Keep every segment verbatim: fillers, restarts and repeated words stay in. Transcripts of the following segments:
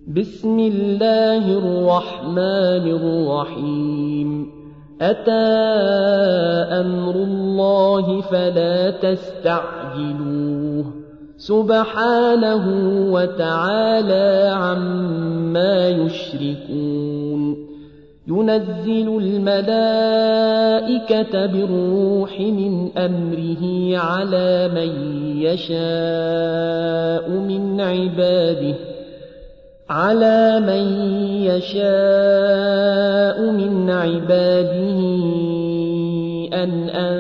بسم الله الرحمن الرحيم أتى أمر الله فلا تستعجلوه سبحانه وتعالى عما يشركون ينزل الملائكة بالروح من أمره على من يشاء من عباده على من يشاء من عباده أن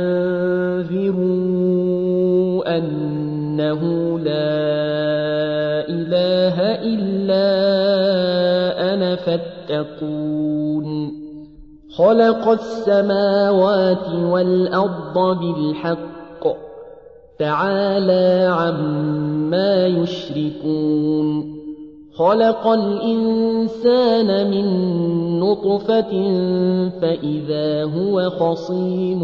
أنذروا أنه لا إله إلا أنا فاتقون خلق السماوات والأرض بالحق تعالى عما يشركون خلق الإنسان من نطفة فإذا هو خصيم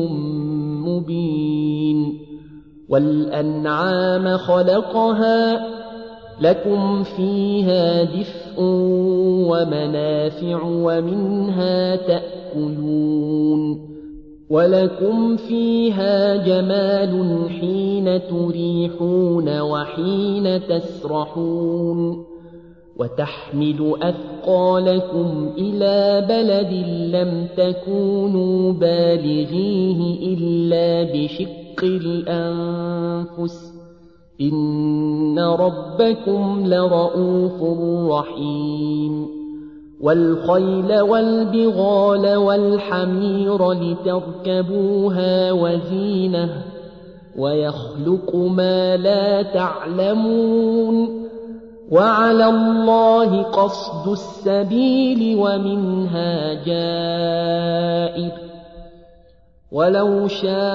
مبين والأنعام خلقها لكم فيها دفء ومنافع ومنها تأكلون ولكم فيها جمال حين تريحون وحين تسرحون وتحمل أثقالكم إلى بلد لم تكونوا بالغيه إلا بشق الأنفس إن ربكم لرؤوف رحيم والخيل والبغال والحمير لتركبوها وزينة ويخلق ما لا تعلمون وعلى الله قصد السبيل ومنها جائر ولو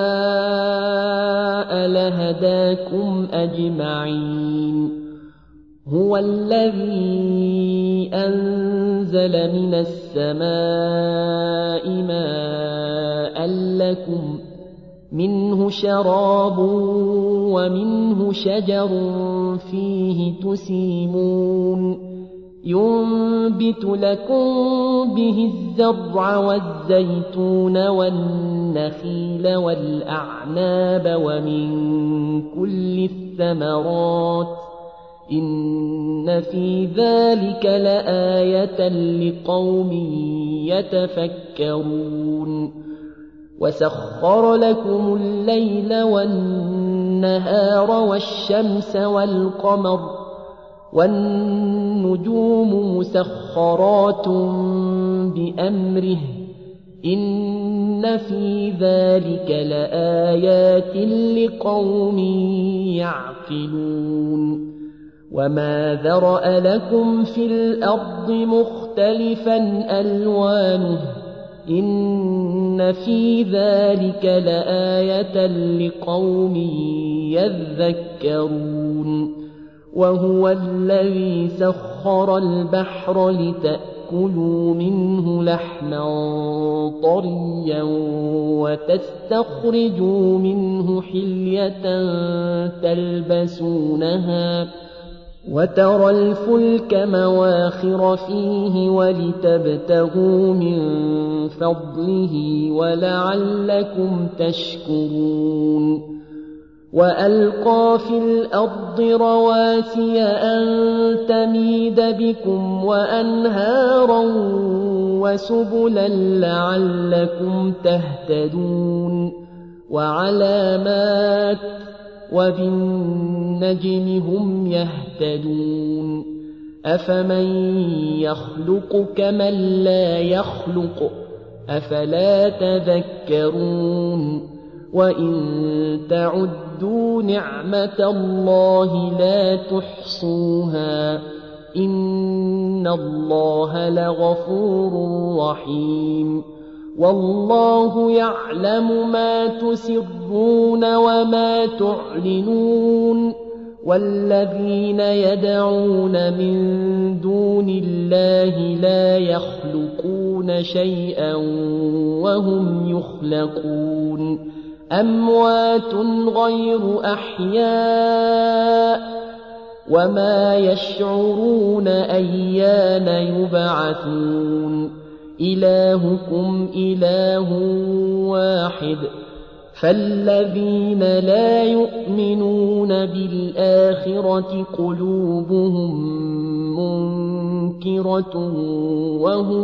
شاء لهداكم أجمعين هو الذي أنزل من السماء ماء لكم منه شراب ومنه شجر فيه تسيمون ينبت لكم به الزرع والزيتون والنخيل والأعناب ومن كل الثمرات إن في ذلك لآية لقوم يتفكرون وسخر لكم الليل والنهار والشمس والقمر والنجوم مسخرات بأمره إن في ذلك لآيات لقوم يعقلون وما ذرأ لكم في الأرض مختلفا ألوانه إن في ذلك لآية لقوم يذكرون وهو الذي سخر البحر لتأكلوا منه لحما طريا وتستخرجوا منه حلية تلبسونها وترى الفلك مواخر فيه ولتبتغوا من فضله ولعلكم تشكرون وألقى في الأرض رواسي أن تميد بكم وأنهارا وسبلا لعلكم تهتدون وعلامات وبالنجم هم يهتدون أفمن يخلق كمن لا يخلق أفلا تذكرون وإن تعدوا نعمة الله لا تحصوها إن الله لغفور رحيم والله يعلم ما تسرون وما تعلنون والذين يدعون من دون الله لا يخلقون شيئا وهم يخلقون أموات غير أحياء وما يشعرون أيان يبعثون إلهكم إله واحد فالذين لا يؤمنون بالآخرة قلوبهم منكرة وهم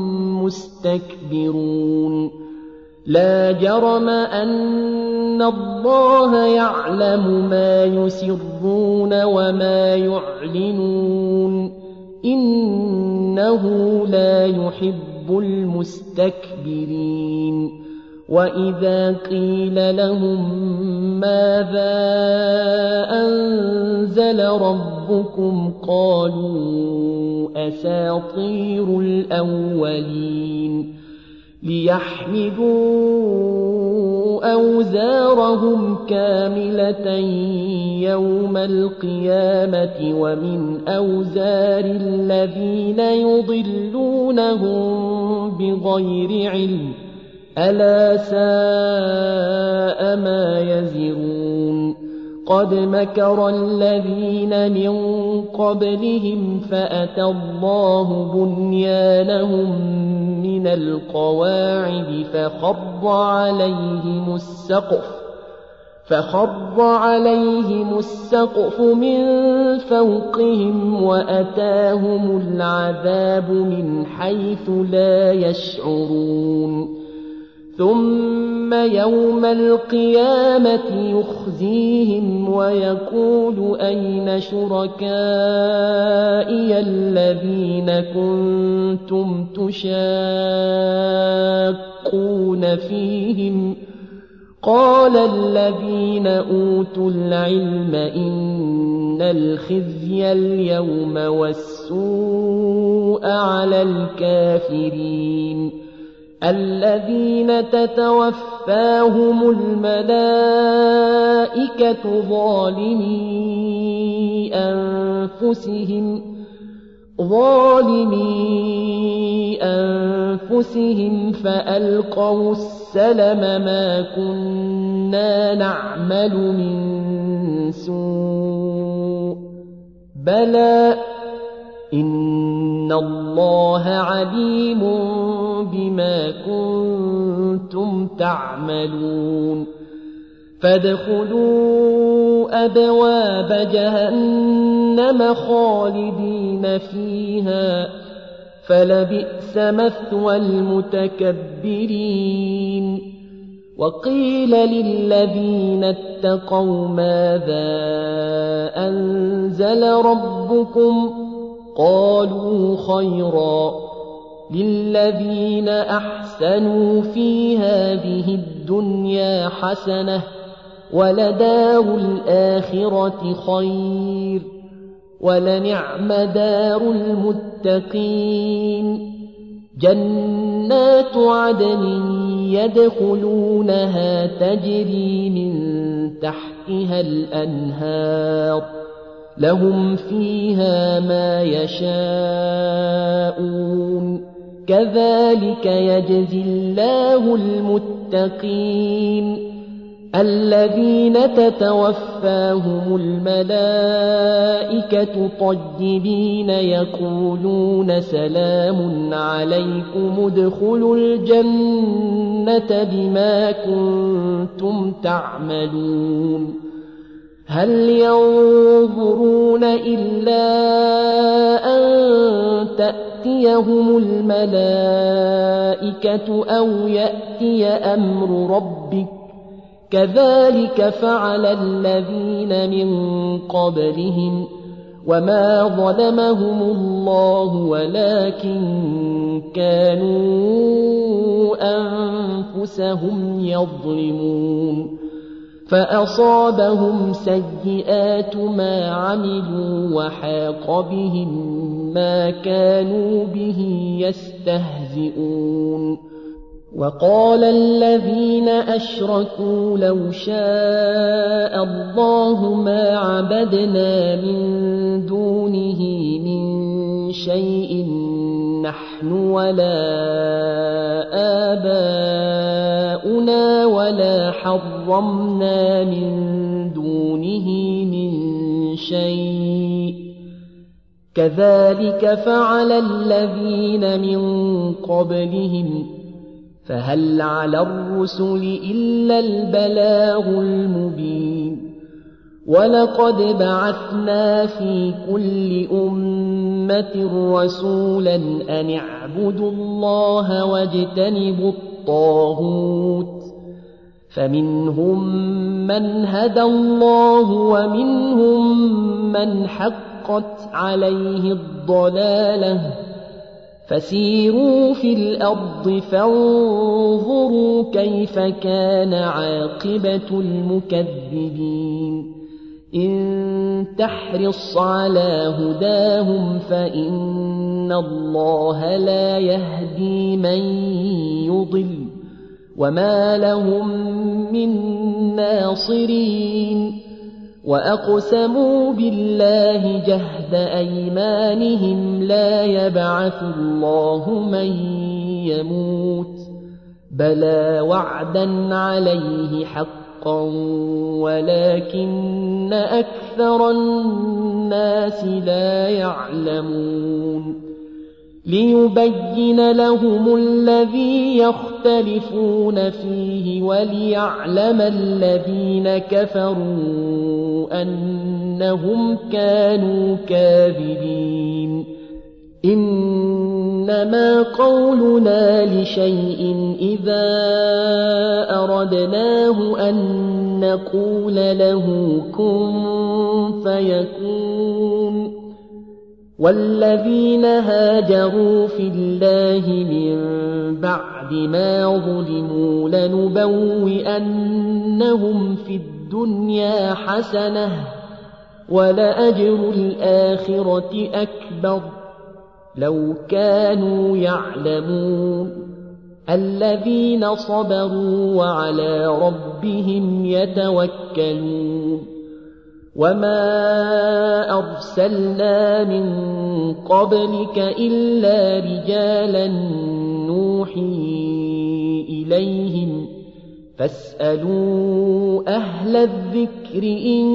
مستكبرون لا جرم أن الله يعلم ما يسرون وما يعلنون إنه لا يحب المستكبرين وإذا قيل لهم ماذا أنزل ربكم قالوا أساطير الأولين ليحملوا أوزارهم كاملة يوم القيامة ومن أوزار الذين يضلونهم بغير علم ألا ساء ما يزرون قد مكر الذين من قبلهم فأتى الله بنيانهم من القواعد فخر عليهم السقف فخر عليهم السقف من فوقهم وأتاهم العذاب من حيث لا يشعرون ثم يوم القيامة يخزيهم ويقول أين شركائي الذين كنتم تشاقون فيهم قال الذين أوتوا العلم إن الخزي اليوم والسوء على الكافرين الذين تتوفاهم الملائكة ظالمي أنفسهم ظالمي أنفسهم فألقوا السلم ما كنا نعمل من سوء بلى إن الله عليم بما كنتم تعملون فادخلوا أبواب جهنم خالدين فيها فلبئس مثوى المتكبرين وقيل للذين اتقوا ماذا أنزل ربكم قالوا خيرا للذين أحسنوا في هذه الدنيا حسنة ولدار الآخرة خير ولنعم دار المتقين جنات عدن يدخلونها تجري من تحتها الأنهار لهم فيها ما يشاءون كذلك يجزي الله المتقين الذين تتوفاهم الملائكة طيبين يقولون سلام عليكم ادخلوا الجنة بما كنتم تعملون هل ينظرون إلا أن تأتيهم الملائكة أو يأتي أمر ربك كذلك فعل الذين من قبلهم وما ظلمهم الله ولكن كانوا أنفسهم يظلمون فأصابهم سيئات ما عملوا وحاق بهم ما كانوا به يستهزئون وقال الذين أشركوا لو شاء الله ما عبدنا من دونه من شيء نحن ولا آباؤنا ولا حرمنا من دونه من شيء كذلك فعل الذين من قبلهم فهل على الرسل إلا البلاغ المبين ولقد بعثنا في كل أمة رسولا أن اعبدوا الله واجتنبوا الطاغوت فمنهم من هدى الله ومنهم من حقت عليه الضلالة فسيروا في الأرض فانظروا كيف كان عاقبة المكذبين إن تحرص على هداهم فإن الله لا يهدي من يضل وما لهم من ناصرين وأقسموا بالله جهد أيمانهم لا يبعث الله من يموت بلى وعدا عليه حقا ولكن أكثر الناس لا يعلمون ليبين لهم الذي يختلفون فيه وليعلم الذين كفروا أنهم كانوا كاذبين إنما قولنا لشيء إذا أردناه أن نقول له كن فيكون والذين هاجروا في الله من بعد ما ظلموا لنبوئنهم في الدنيا حسنة ولأجر الآخرة أكبر لو كانوا يعلمون الذين صبروا وعلى ربهم يتوكلون وما أرسلنا من قبلك إلا رجالا نوحي إليهم فاسألوا أهل الذكر إن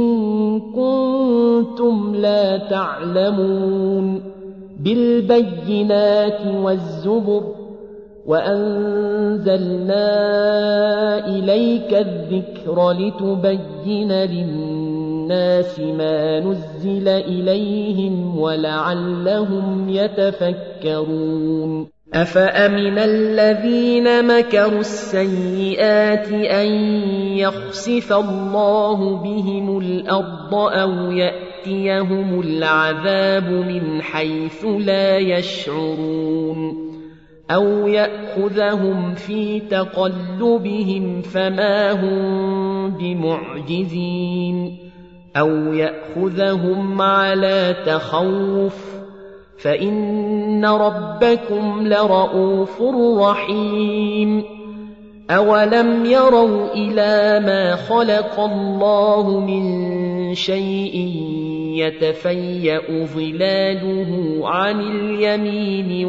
كنتم لا تعلمون بالبينات والزبر وأنزلنا إليك الذكر لتبين للناس ما نزل إليهم ولعلهم يتفكرون أفأمن الذين مكروا السيئات أن يخسف الله بهم الأرض أو يأتيهم العذاب من حيث لا يشعرون أو يأخذهم في تقلبهم فما هم بمعجزين أو يأخذهم على تخوف فإن ربكم لرؤوف رحيم أولم يروا إلى ما خلق الله من شيء يتفيأ ظلاله عن اليمين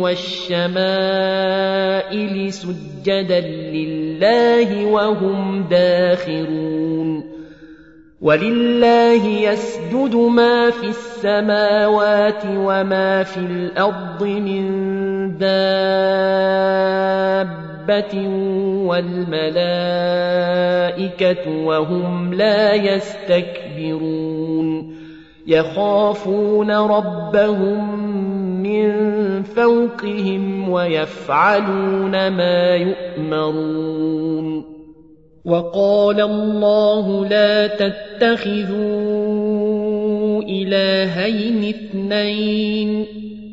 والشمائل سجدا لله وهم داخرون ولله يسجد ما في السماوات وما في الأرض من دابة والملائكة وهم لا يستكبرون يخافون ربهم من فوقهم ويفعلون ما يؤمرون وقال الله لا تتخذوا إلهين اثنين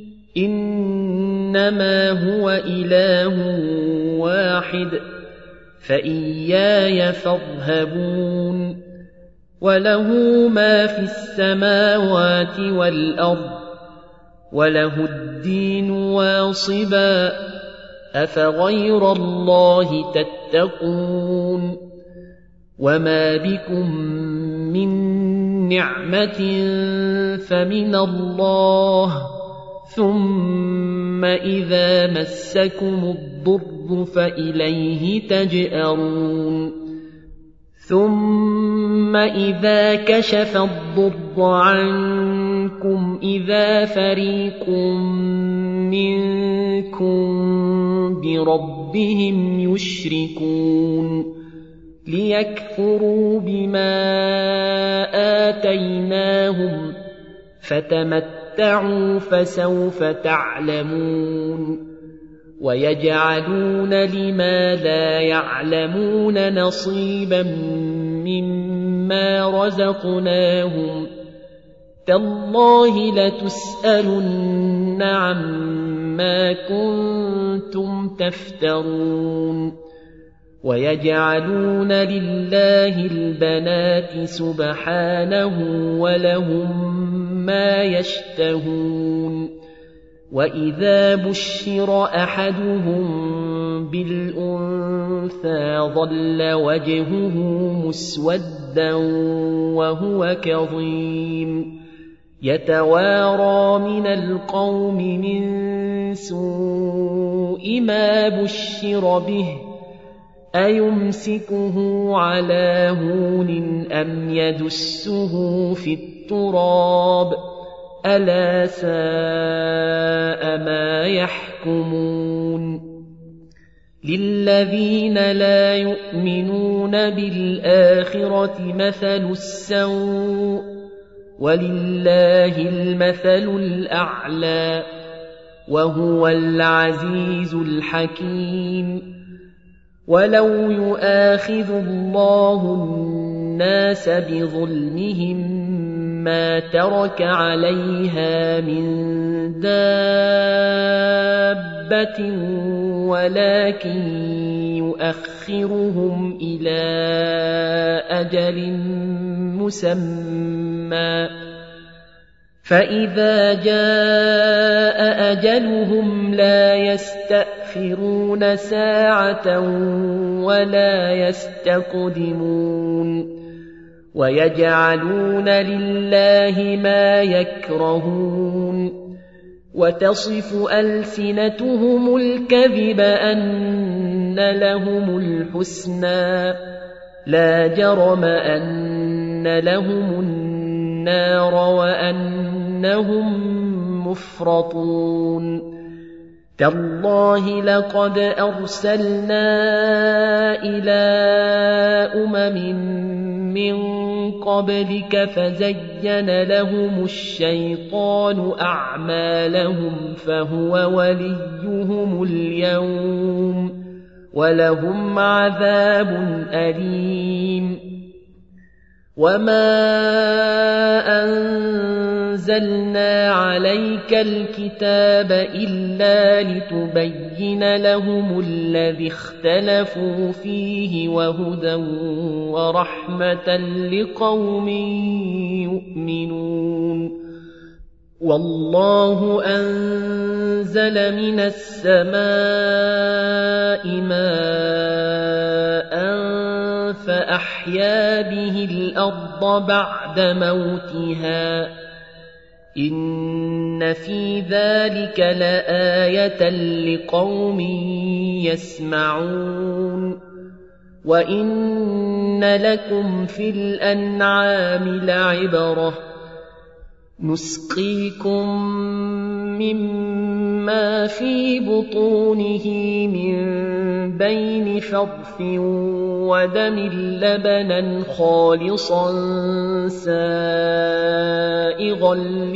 إنما هو إله واحد فإياي فارهبون وله ما في السماوات والأرض وله الدين واصبا أفغير الله تتقون وما بكم من نعمة فمن الله ثم إذا مسكم الضر فإليه تجأرون ثم إذا كشف الضر عنكم عنكم إذا فريق منكم بربهم يشركون ليكفروا بما آتيناهم فتمتعوا فسوف تعلمون ويجعلون لما لا يعلمون نصيبا مما رزقناهم تالله لتسألن عما كنتم تفترون ويجعلون لله البنات سبحانه ولهم ما يشتهون وإذا بشر أحدهم بالأنثى ظل وجهه مسودا وهو كظيم يتوارى من القوم من سوء ما بشر به أيمسكه على هون أم يدسه في التراب ألا ساء ما يحكمون للذين لا يؤمنون بالآخرة مثل السوء ولله المثل الأعلى وهو العزيز الحكيم ولو يؤاخذ الله الناس بظلمهم ما ترك عليها من دابة ولكن يؤخرهم إلى أجل مسمى فإذا جاء أجلهم لا يستأخرون ساعة ولا يستقدمون ويجعلون لله ما يكرهون وتصف ألسنتهم الكذب أن لهم الحسنى لا جرم أن لهم النار وأنهم مفرطون تالله لقد أرسلنا إلى أمم من قبلك فزين لهم الشيطان أعمالهم فهو وليهم اليوم ولهم عذاب أليم وما أنزلنا عليك الكتاب إلا لتبين لهم الذي اختلفوا فيه وهدى ورحمة لقوم يؤمنون والله أنزل من السماء ماء فأحيا به الأرض بعد موتها إن في ذلك لآية لقوم يسمعون وإن لكم في الأنعام لعبرة نسقيكم مما في بطونه من بين فرث ودم لبنا خالصا سائغا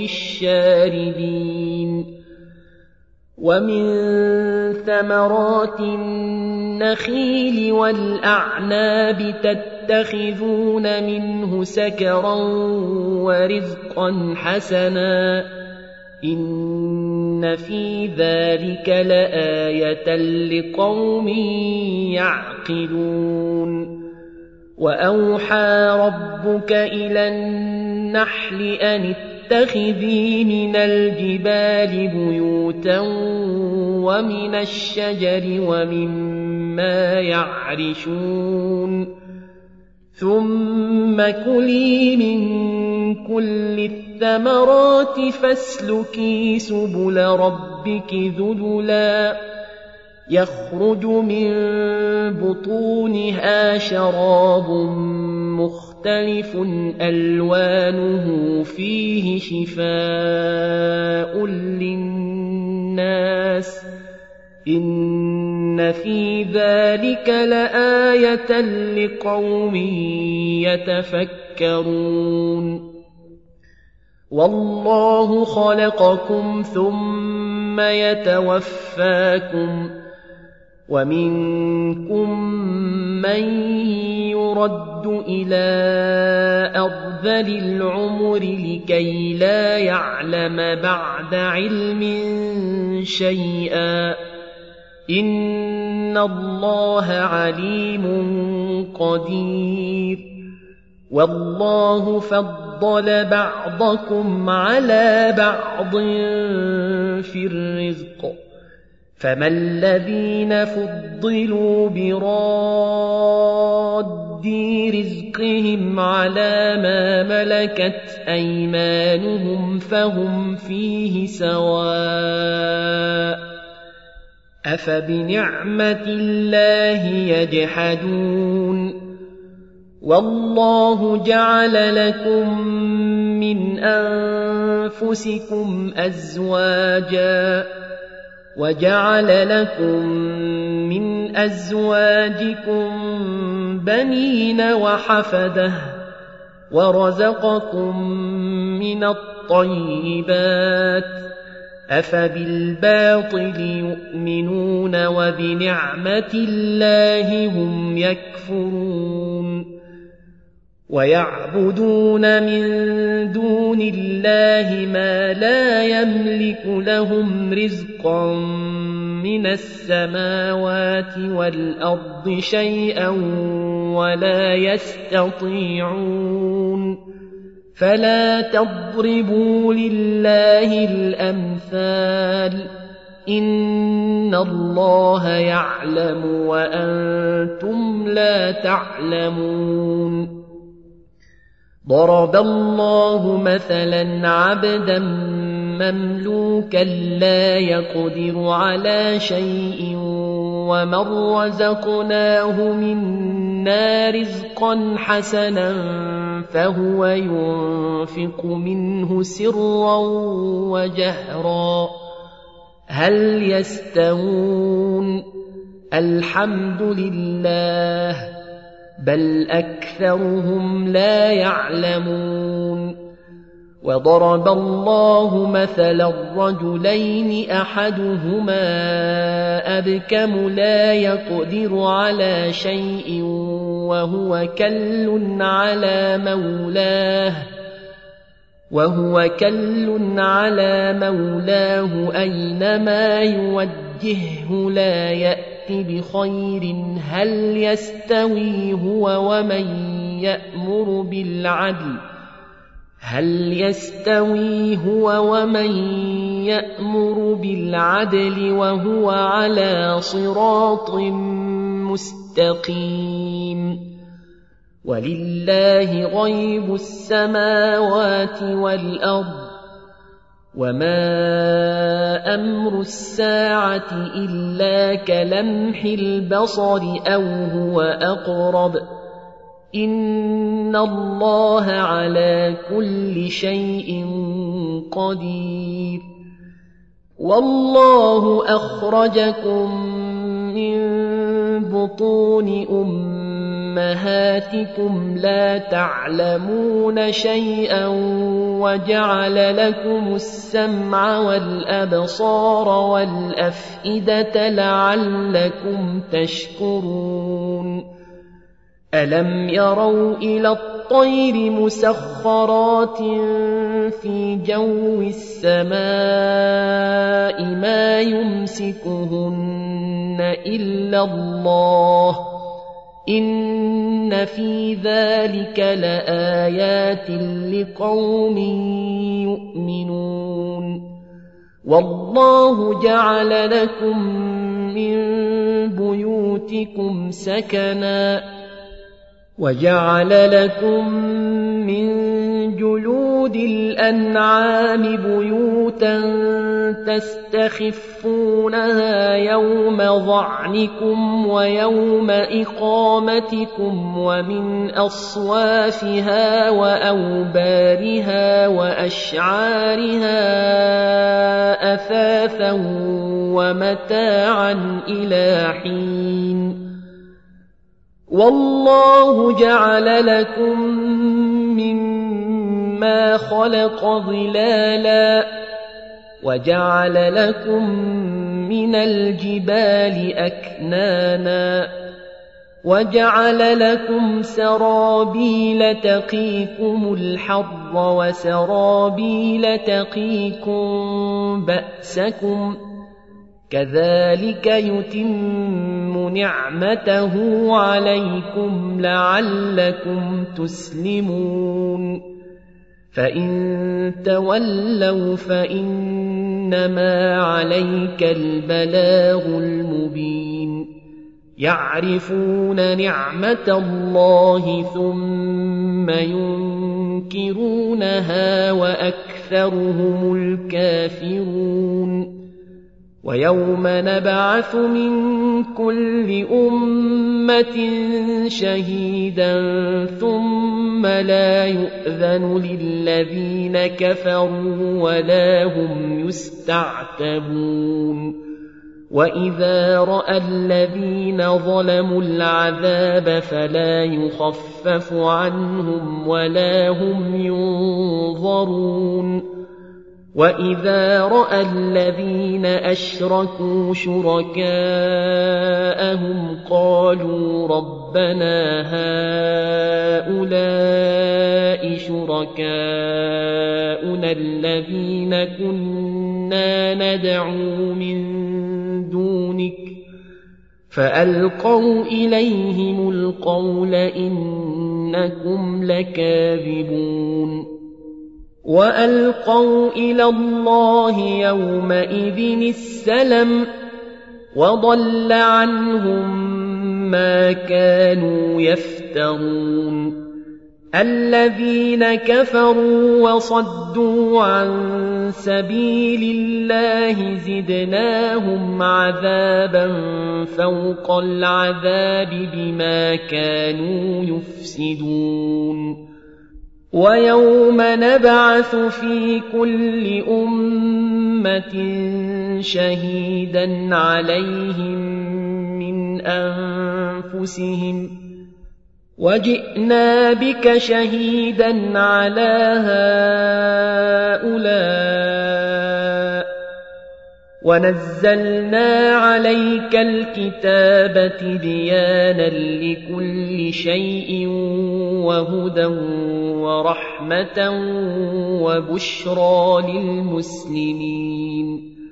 للشاربين ومن ثمرات النخيل والأعناب تتخذون منه سكرا ورزقا حسنا إن في ذلك لآية لقوم يعقلون وأوحى ربك إلى النحل أن اتخذي من الجبال بيوتا ومن الشجر ومما يعرشون ثم كلي من كل الثمرات فاسلكي سبل ربك ذللا يخرج من بطونها شراب مختلف ألوانه فيه شفاء للناس إن في ذلك لآية لقوم يتفكرون والله خلقكم ثم يتوفاكم ومنكم من يرد إلى أرذل العمر لكي لا يعلم بعد علم شيئا إن الله عليم قدير والله فضل بعضكم على بعض في الرزق فما الذين فضلوا براد رزقهم على ما ملكت أيمانهم فهم فيه سواء أفبنعمة الله يجحدون والله جعل لكم من أنفسكم أزواجا وجعل لكم من أزواجكم بنين وحفدة ورزقكم من الطيبات أفبالباطل يؤمنون وبنعمة الله هم يكفرون ويعبدون من دون الله ما لا يملك لهم رزقا من السماوات والأرض شيئا ولا يستطيعون فلا تضربوا لله الأمثال إن الله يعلم وأنتم لا تعلمون ضرب الله مثلا عبدا مملوكا لا يقدر على شيء ومن رزقناه منا رزقا حسنا فهو ينفق منه سرا وجهرا هل يستوون الحمد لله بل أكثرهم لا يعلمون وضرب الله مثلا رجلين أحدهما أبكم لا يقدر على شيء وهو كل على مولاه وهو كل على مولاه أينما يوجهه لا يأتي بخير هل يستوي هو ومن يأمر بالعدل هل يستوي هو ومن يأمر بالعدل وهو على صراط مستقيم ولله غيب السماوات والأرض وما أمر الساعة إلا كلمح البصر أو هو أقرب إن الله على كل شيء قدير والله أخرجكم من بطون أمهاتكم لا تعلمون شيئا وجعل لكم السمع والأبصار والأفئدة لعلكم تشكرون ألم يروا إلى الطير مسخرات في جو السماء ما يمسكهن إلا الله إن في ذلك لآيات لقوم يؤمنون والله جعل لكم من بيوتكم سكنا وجعل لكم من جلود الأنعام بيوتا تستخفونها يوم ظعنكم ويوم إقامتكم ومن أصوافها وأوبارها وأشعارها أثاثا ومتاعا إلى حين والله جعل لكم مما خلق ظلالا وجعل لكم من الجبال أكنانا وجعل لكم سرابيل تقيكم الحر وسرابيل تقيكم بأسكم كذلك يتم نعمته عليكم لعلكم تسلمون فإن تولوا فإنما عليك البلاغ المبين يعرفون نعمة الله ثم ينكرونها وأكثرهم الكافرون ويوم نبعث من كل أمة شهيدا ثم لا يؤذن للذين كفروا ولا هم يستعتبون وإذا رأى الذين ظلموا العذاب فلا يخفف عنهم ولا هم ينظرون وإذا رأى الذين أشركوا شركاءهم قالوا ربنا هؤلاء شركاؤنا الذين كنا ندعو من دونك فألقوا إليهم القول إنكم لكاذبون وألقوا إلى الله يومئذ السلم وضل عنهم ما كانوا يفترون الذين كفروا وصدوا عن سبيل الله زدناهم عذابا فوق العذاب بما كانوا يفسدون ويوم نبعث في كل أمة شهيدا عليهم من أنفسهم وجئنا بك شهيدا على هؤلاء ونزلنا عليك الكتاب تبيانا لكل شيء وهدى ورحمة وبشرى للمسلمين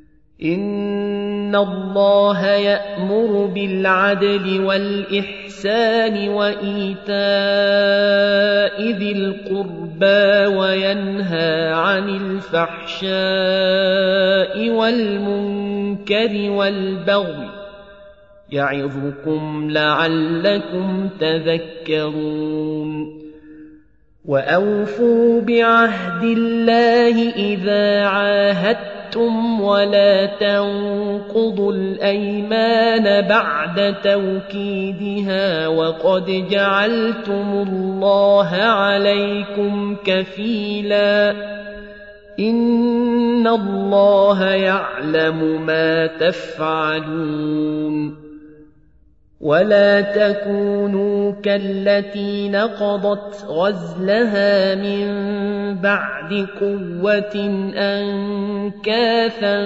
إن الله يأمر بالعدل والإحسان وإيتاء ذي القربى وينهى عن الفحشاء والمنكر والبغي يعظكم لعلكم تذكرون وأوفوا بعهد الله إذا عاهدتم ولا تنقضوا الأيمان بعد توكيدها وقد جعلتم الله عليكم كفيلا إن الله يعلم ما تفعلون ولا تكونوا كالتي نقضت غزلها من بعد قوة أنكاثا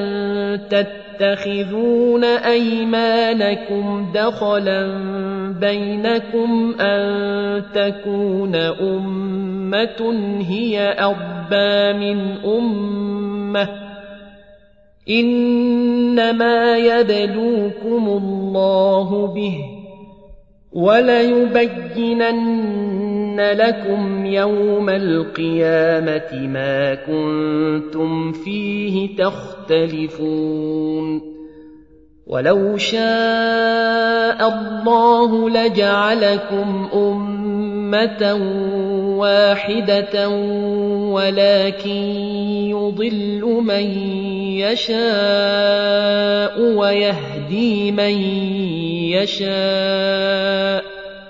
تتخذون أيمانكم دخلا بينكم أن تكون أمة هي أربى من أمة إنما يبلوكم الله به وليبينن لكم يوم القيامة ما كنتم فيه تختلفون ولو شاء الله لجعلكم أمة واحدة ولكن يضل من يشاء ويهدي من يشاء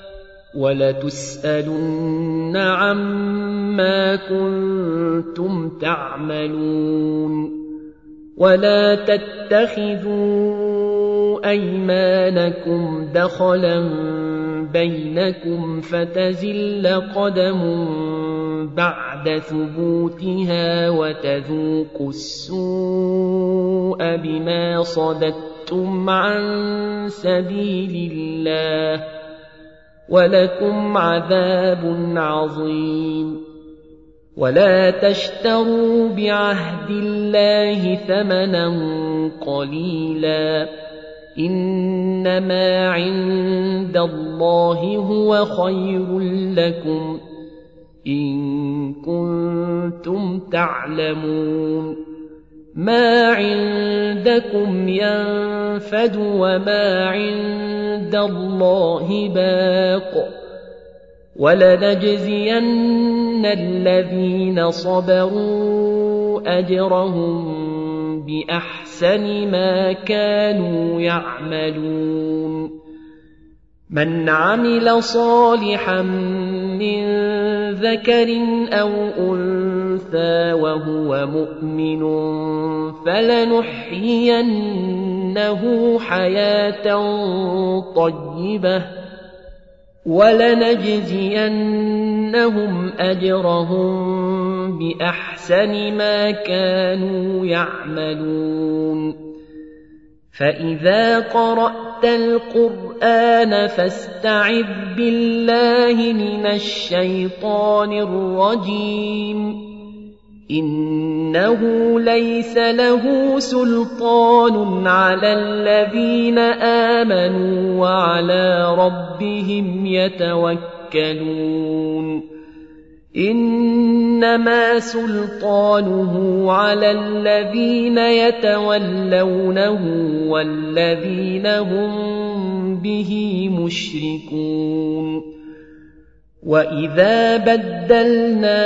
ولتسألن عما كنتم تعملون ولا تتخذوا أيمانكم دخلا بينكم فتزل قدم بعد ثبوتها وتذوقوا السوء بما صددتم عن سبيل الله ولكم عذاب عظيم ولا تشتروا بعهد الله ثمنا قليلا إنما عند الله هو خير لكم إن كنتم تعلمون ما عندكم ينفد وما عند الله باق ولنجزين الذين صبروا أجرهم بأحسن ما كانوا يعملون من عمل صالحا من ذكر أو أنثى وهو مؤمن فلنحيينه حياة طيبة ولنجزينهم أجرهم بأحسن ما كانوا يعملون فإذا قرأت القرآن فاستعذ بالله من الشيطان الرجيم إنه ليس له سلطان على الذين آمنوا وعلى ربهم يتوكلون إنما سلطانه على الذين يتولونه والذين هم به مشركون وإذا بدلنا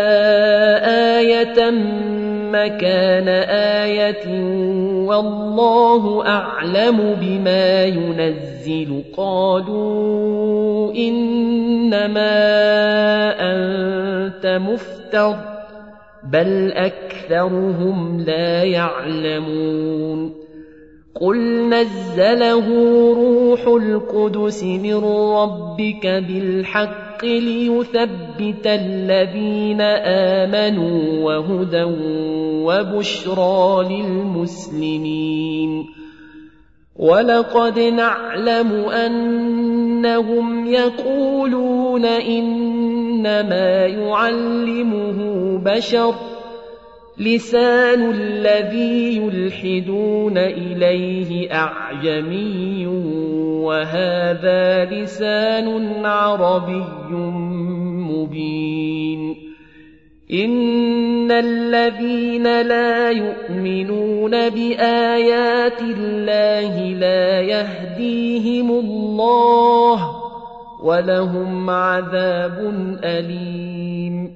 آية مكان آية والله أعلم بما ينزل قالوا إنما أنت مفتر بل أكثرهم لا يعلمون قل نزله روح القدس من ربك بالحق ليثبت الذين آمنوا وهدى وبشرى للمسلمين ولقد نعلم أنهم يقولون إنما يعلمه بشر لسان الذي يلحدون إليه أعجمي وهذا لسان عربي مبين إن الذين لا يؤمنون بآيات الله لا يهديهم الله ولهم عذاب أليم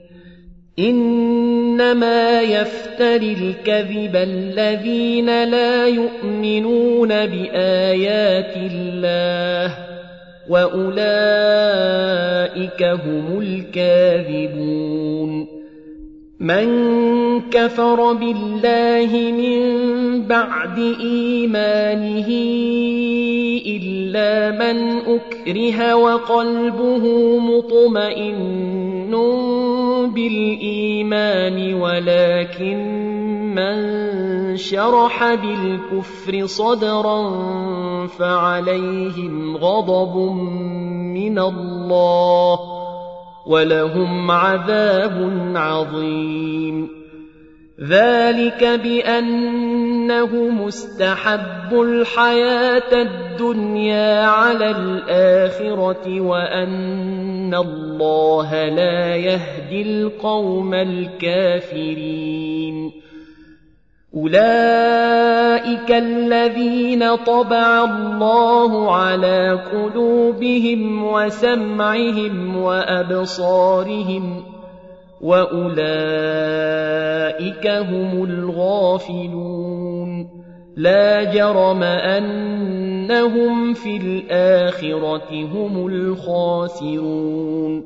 إنما يفتري الكذب الذين لا يؤمنون بآيات الله وأولئك هم الكاذبون من كفر بالله من بعد إيمانه إلا من أكره وقلبه مطمئن بالإيمان ولكن من شرح بالكفر صدرا فعليهم غضب من الله ولهم عذاب عظيم ذلك بأنه مستحب الحياة الدنيا على الآخرة وأن الله لا يهدي القوم الكافرين أولئك الذين طبع الله على قلوبهم وسمعهم وأبصارهم وأولئك هم الغافلون لا جرم أنهم في الآخرة هم الخاسرون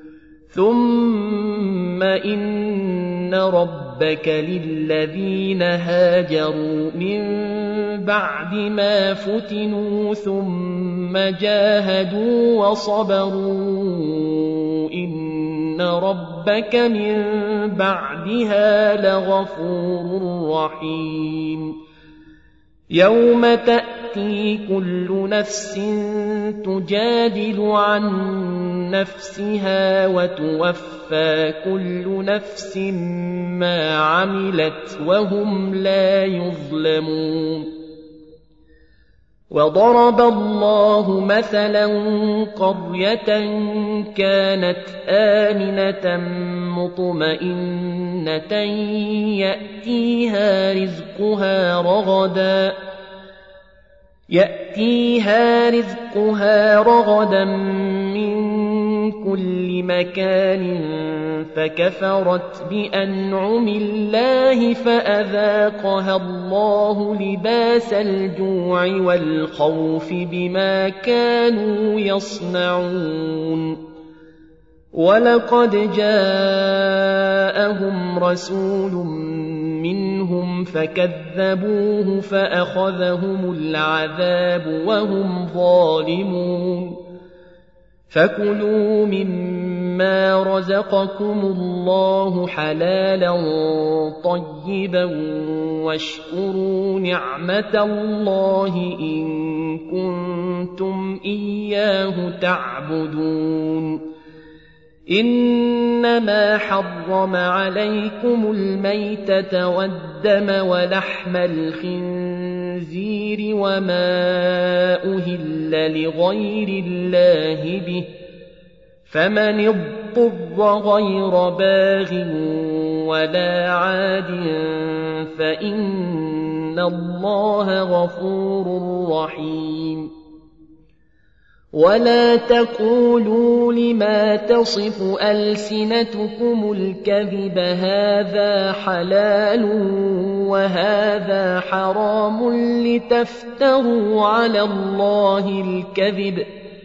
ثم إن ربك للذين هاجروا من بعد ما فتنوا ثم جاهدوا وصبروا إن ربك من بعدها لغفور رحيم يوم تأتي كل نفس تجادل عن نفسها وتوفى كل نفس ما عملت وهم لا يظلمون وضرب الله مثلا قرية كانت آمنة مطمئنة يأتيها رزقها رغدا يأتيها رزقها رغدا من كل مكان فكفرت بأنعم الله فأذاقها الله لباس الجوع والخوف بما كانوا يصنعون ولقد جاءهم رسول منهم فكذبوه فأخذهم العذاب وهم ظالمون فكلوا مما رزقكم الله حلالا طيبا واشكروا نعمة الله إن كنتم إياه تعبدون إنما حرم عليكم الميتة والدم ولحم الخنزير وما أهل لغير الله به فمن اضطر غير باغ ولا عاد فإن الله غفور رحيم ولا تقولوا لما تصف ألسنتكم الكذب هذا حلال وهذا حرام لتفتروا على الله الكذب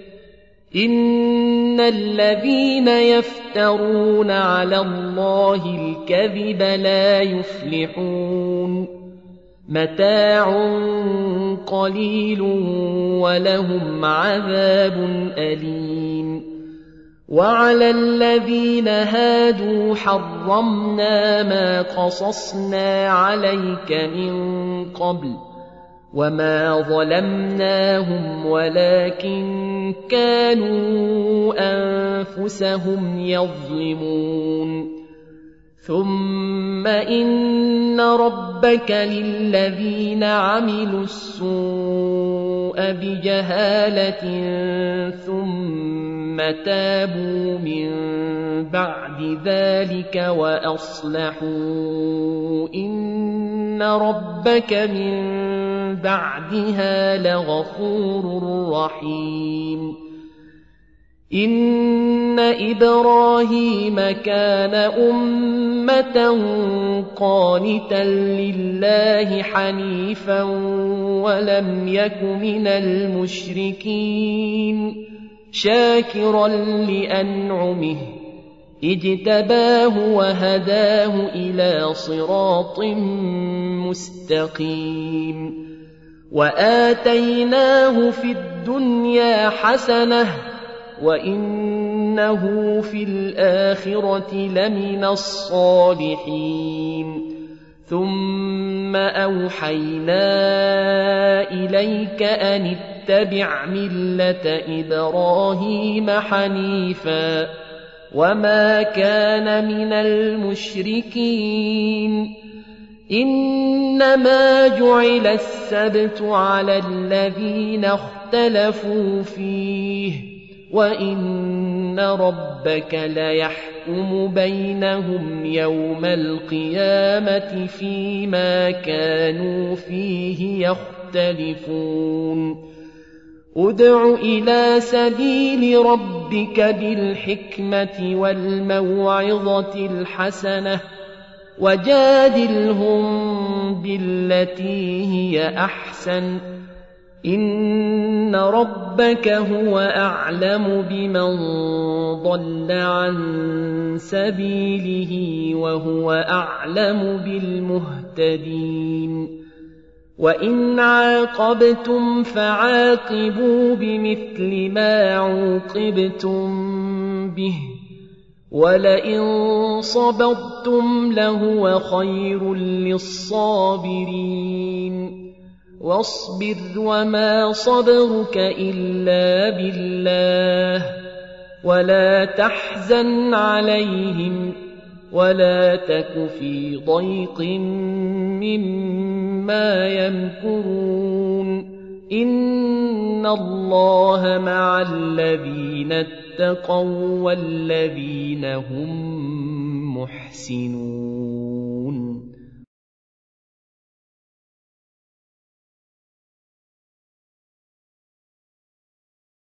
إن الذين يفترون على الله الكذب لا يفلحون متاع قليل ولهم عذاب أليم وعلى الذين هادوا حرمنا ما قصصنا عليك من قبل وما ظلمناهم ولكن كانوا أنفسهم يظلمون ثم إن ربك للذين عملوا السوء بجهالة ثم تابوا من بعد ذلك وأصلحوا إن ربك من بعدها لغفور رحيم إن إبراهيم كان أمة قانتا لله حنيفا ولم يك من المشركين شاكرا لأنعمه اجتباه وهداه إلى صراط مستقيم وآتيناه في الدنيا حسنة وإنه في الآخرة لمن الصالحين ثم أوحينا إليك أن اتبع ملة إبراهيم حنيفا وما كان من المشركين إنما جعل السبت على الذين اختلفوا فيه وإن ربك ليحكم بينهم يوم القيامة فيما كانوا فيه يختلفون ادع إلى سبيل ربك بالحكمة والموعظة الحسنة وجادلهم بالتي هي أحسن إن ربك هو أعلم بمن ضل عن سبيله وهو أعلم بالمهتدين وإن عاقبتم فعاقبوا بمثل ما عوقبتم به ولئن صبرتم لهو خير للصابرين واصبر وما صبرك إلا بالله ولا تحزن عليهم ولا تك في ضيق مما يمكرون إن الله مع الذين اتقوا والذين هم محسنون